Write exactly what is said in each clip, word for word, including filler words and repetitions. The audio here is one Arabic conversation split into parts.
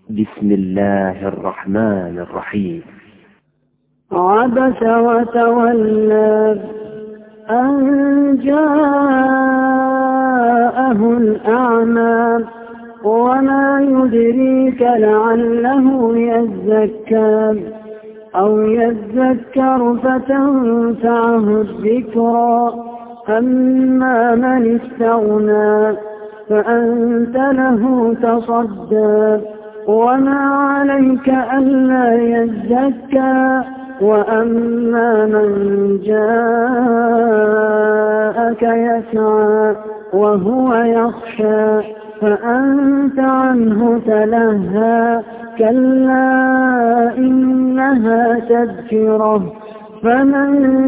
بسم الله الرحمن الرحيم. عبس وتولى أن جاءه الأعمى وما يدريك لعله يزكى أو يذكر فتنفعه الذكرى أما من استغنى فأنت له تصدى وما عليك ألا يزكى وأما من جاءك يسعى وهو يخشى فأنت عنه تلهى كلا إنها تذكرة فمن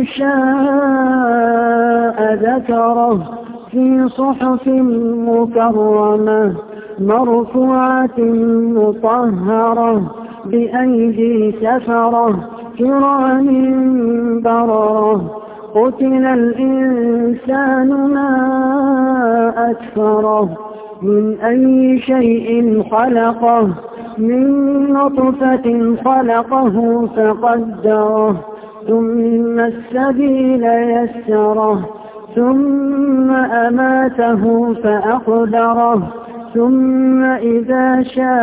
شاء ذكره في صحف مكرمة مرفوعة مطهرة بأيدي سفرة كرام بررة قتل الإنسان ما أكفره من أي شيء خلقه من نطفة خلقه فقدره ثم السبيل يسره ثم أماته فأقدره ثم إذا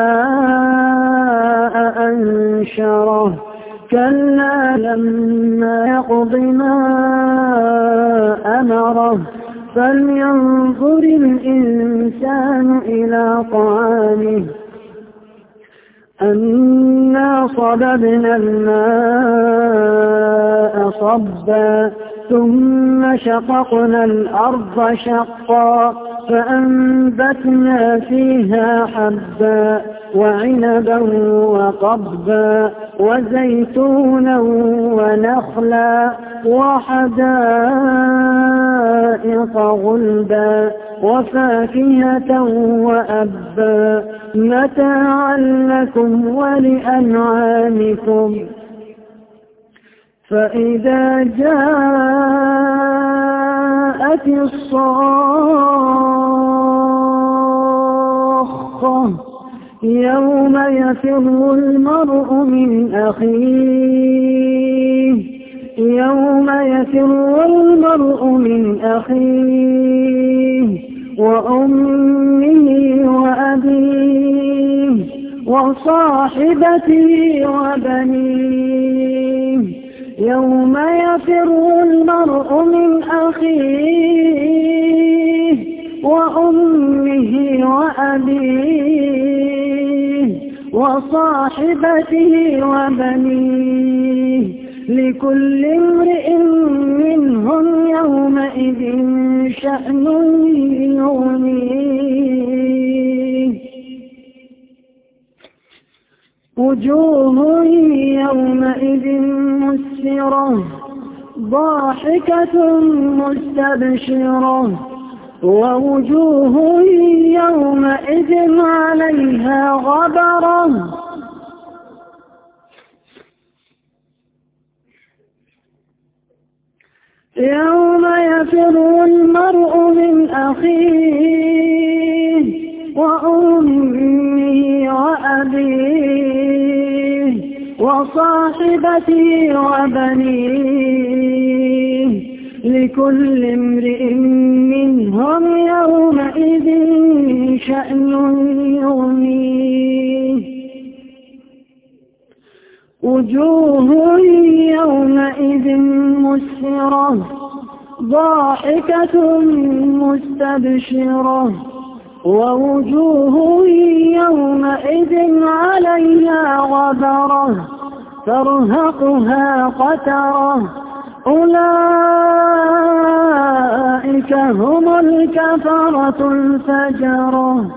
شاء أنشره كلا لما يقض ما أمره فلينظر الإنسان إلى طعامه أنا صببنا الماء صبا ثم شققنا الأرض شقا فأنبتنا فيها حبا وعنبا وقضبا وزيتونا ونخلا وحدائق غلبا وفاكهة وأبا متاعا لكم ولأنعامكم فإذا جاءت الصاخة يوم يفر المرء من أخيه يوم يفر المرء من أخيه وأمه وأبيه وصاحبته وبنيه يوم يفر المرء من أخيه وأمه وأبيه وصاحبته وبنيه لكل امرئ منهم يومئذ شأن يغنيه وجوه يومئذ مسفرة ضاحكة مستبشرة ووجوه يومئذ عليها غبرة يوم يفر المرء من أخيه وأمه وأبيه وصاحبته وبنيه لكل امرئ منهم يومئذ شأن يغنيه وجوه يومئذ مسفرة ضاحكة مستبشرة ووجوه يومئذ عليها غبرة ترهقها قترة أولئك هم الكفرة الفجرة